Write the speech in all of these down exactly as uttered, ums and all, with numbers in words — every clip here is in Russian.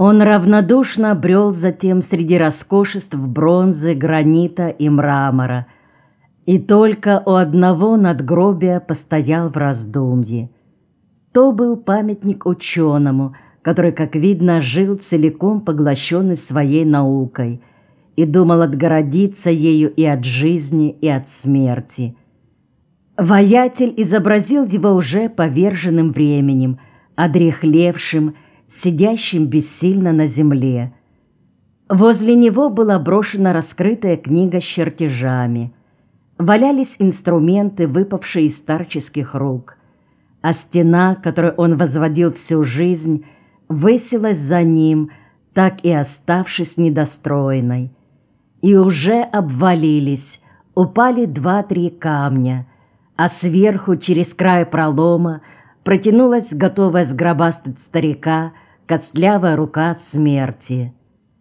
Он равнодушно брел затем среди роскошеств бронзы, гранита и мрамора, и только у одного надгробия постоял в раздумье. То был памятник ученому, который, как видно, жил целиком поглощенный своей наукой и думал отгородиться ею и от жизни, и от смерти. Воятель изобразил его уже поверженным временем, одряхлевшим, сидящим бессильно на земле. Возле него была брошена раскрытая книга с чертежами. Валялись инструменты, выпавшие из старческих рук, а стена, которую он возводил всю жизнь, высилась за ним, так и оставшись недостроенной. И уже обвалились, упали два-три камня, а сверху через край пролома протянулась, готовая сгробастать старика, костлявая рука смерти.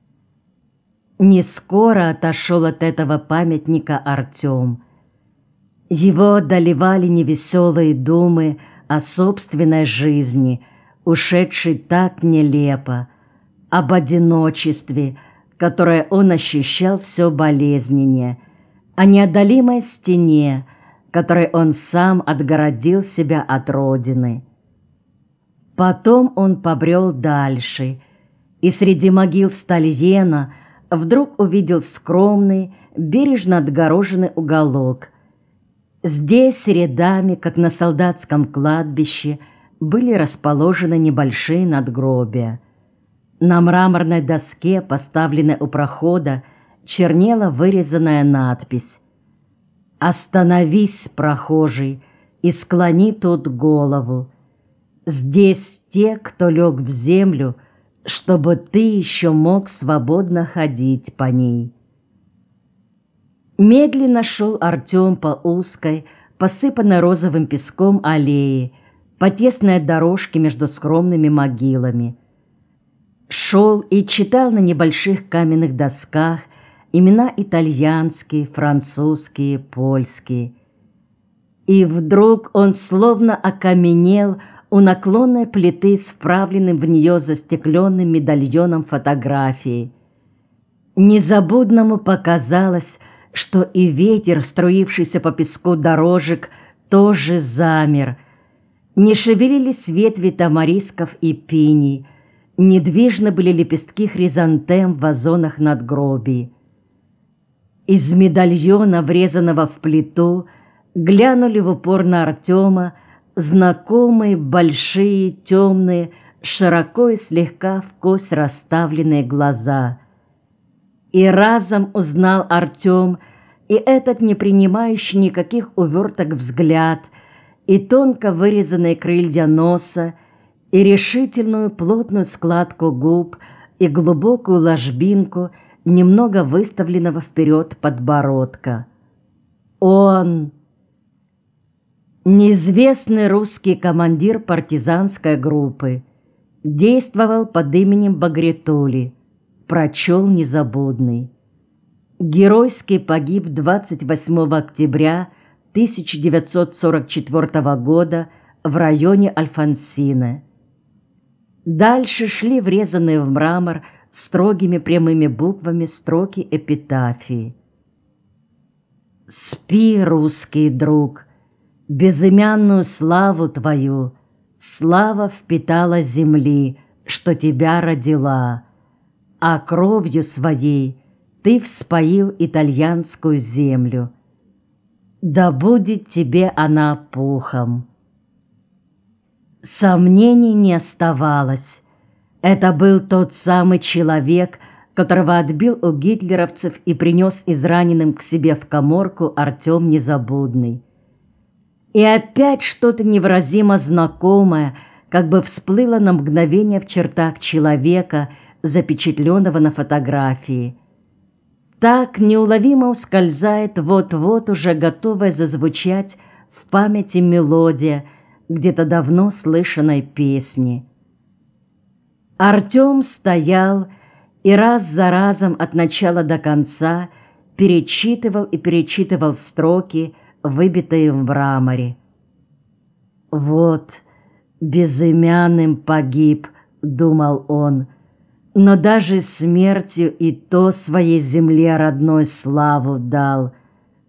Не скоро отошел от этого памятника Артем. Его одолевали невеселые думы о собственной жизни, ушедшей так нелепо, об одиночестве, которое он ощущал все болезненнее, о неодолимой стене, которой он сам отгородил себя от родины. Потом он побрел дальше, и среди могил Стальена вдруг увидел скромный, бережно отгороженный уголок. Здесь рядами, как на солдатском кладбище, были расположены небольшие надгробия. На мраморной доске, поставленной у прохода, чернела вырезанная надпись: «Остановись, прохожий, и склони тут голову. Здесь те, кто лег в землю, чтобы ты еще мог свободно ходить по ней». Медленно шел Артем по узкой, посыпанной розовым песком аллее, по тесной дорожке между скромными могилами. Шел и читал на небольших каменных досках имена итальянские, французские, польские. И вдруг он словно окаменел у наклонной плиты с вправленным в нее застекленным медальоном фотографии. Незабудному показалось, что и ветер, струившийся по песку дорожек, тоже замер. Не шевелились ветви тамарисков и пиний, недвижны были лепестки хризантем в вазонах надгробий. Из медальона, врезанного в плиту, глянули в упор на Артема знакомые, большие, темные, широко и слегка вкось расставленные глаза. И разом узнал Артем и этот не принимающий никаких уверток взгляд, и тонко вырезанные крылья носа, и решительную плотную складку губ, и глубокую ложбинку немного выставленного вперед подбородка. Он, неизвестный русский командир партизанской группы, действовал под именем Багритули, прочел незабудный. Геройски погиб двадцать восьмого октября тысяча девятьсот сорок четвёртого года в районе Альфонсино. Дальше шли врезанные в мрамор строгими прямыми буквами строки эпитафии. «Спи, русский друг, безымянную славу твою, слава впитала земли, что тебя родила, а кровью своей ты вспоил итальянскую землю. Да будет тебе она пухом». Сомнений не оставалось. Это был тот самый человек, которого отбил у гитлеровцев и принес израненным к себе в каморку Артем Незабудный. И опять что-то невыразимо знакомое как бы всплыло на мгновение в чертах человека, запечатленного на фотографии. Так неуловимо ускользает вот-вот уже готовая зазвучать в памяти мелодия где-то давно слышанной песни. Артем стоял и раз за разом от начала до конца перечитывал и перечитывал строки, выбитые в мраморе. «Вот, безымянным погиб, — думал он, — Но даже смертью и то своей земле родной славу дал.